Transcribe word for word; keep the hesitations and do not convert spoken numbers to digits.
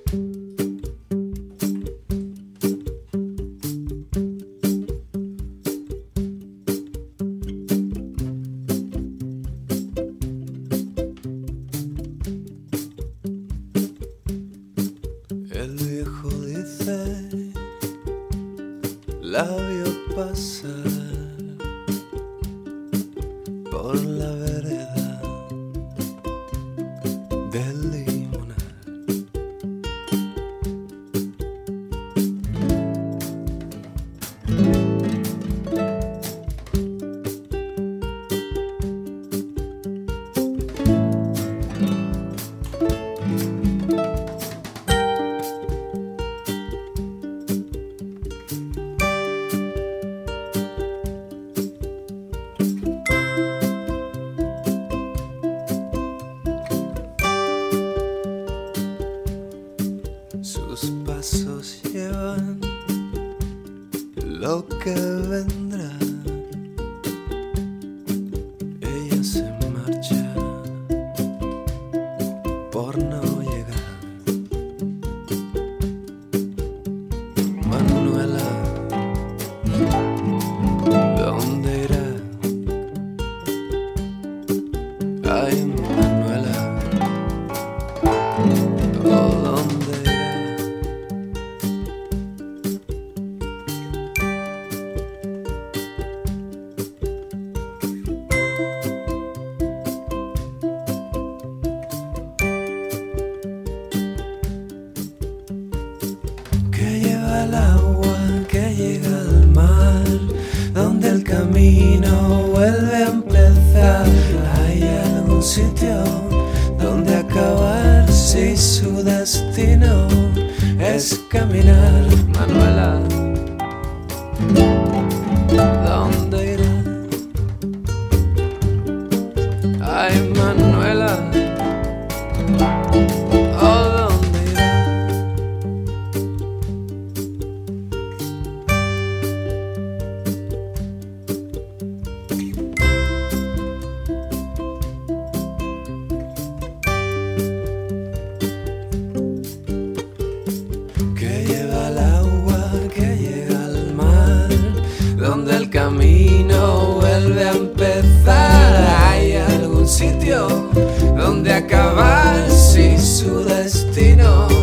El viejo dice, la vio pasar por la vereda del limonar. Sus pasos llevan lo que vendrá. Ella se marcha por no llegar. Manuela, ¿dónde irá? Ay, Manuela, ¿oh, dónde irá? Que lleva el agua, que llega al mar, donde el camino vuelve a empezar. Hay algún sitio donde acabar si su destino es caminar. Manuela, ¿dónde irá? Ay, Manuela, ¿oh, dónde irá? Que lleva el agua, que llega al mar, donde el camino vuelve a empezar. Hay algún sitio donde acabar si su destino